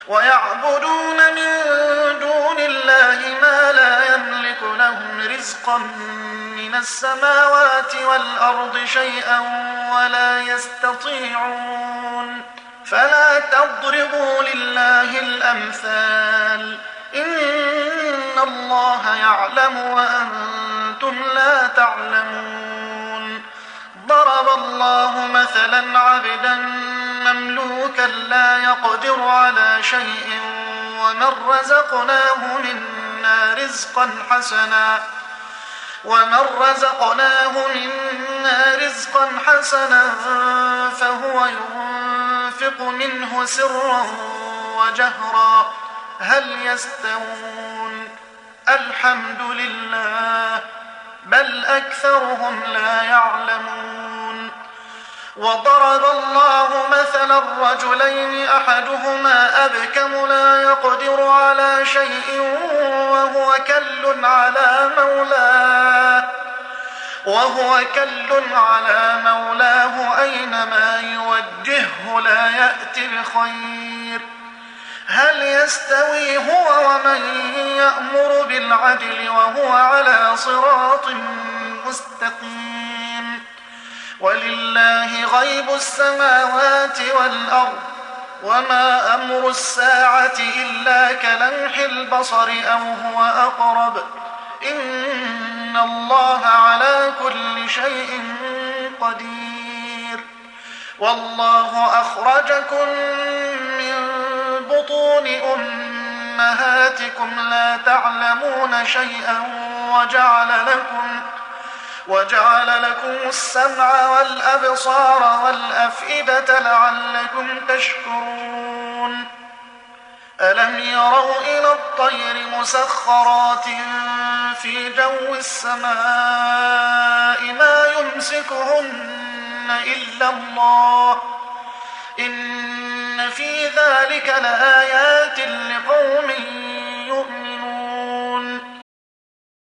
ويعبدون من دون الله ما لا يملك لهم رزقا من السماوات والأرض شيئا ولا يستطيعون. فلا تضربوا لله الأمثال، إن الله يعلم وأنتم لا تعلمون. ضرب الله مثلا عبدا مملوكا لا يقدر على شيء ومن رزقناه منا رزقا حسنا فهو ينفق منه سرا وجهرا هل يستوون؟ الحمد لله، بل أكثرهم لا يعلمون. وضرب الله مثلا رجلين أحدهما أبكم لا يقدر على شيء وهو كل على مولاه أينما يوجهه لا يأتي بخير. هل يستوي هو ومن يأمر بالعدل وهو على صراط مستقيم؟ ولله غيب السماوات والأرض، وما أمر الساعة إلا كلمح البصر أو هو أقرب، إن الله على كل شيء قدير. والله أخرجكم من بطون أمهاتكم لا تعلمون شيئا وجعل لكم السمع والأبصار والأفئدة لعلكم تشكرون. ألم يروا إلى الطير مسخرات في جو السماء ما يمسكهن إلا الله، إن في ذلك لآيات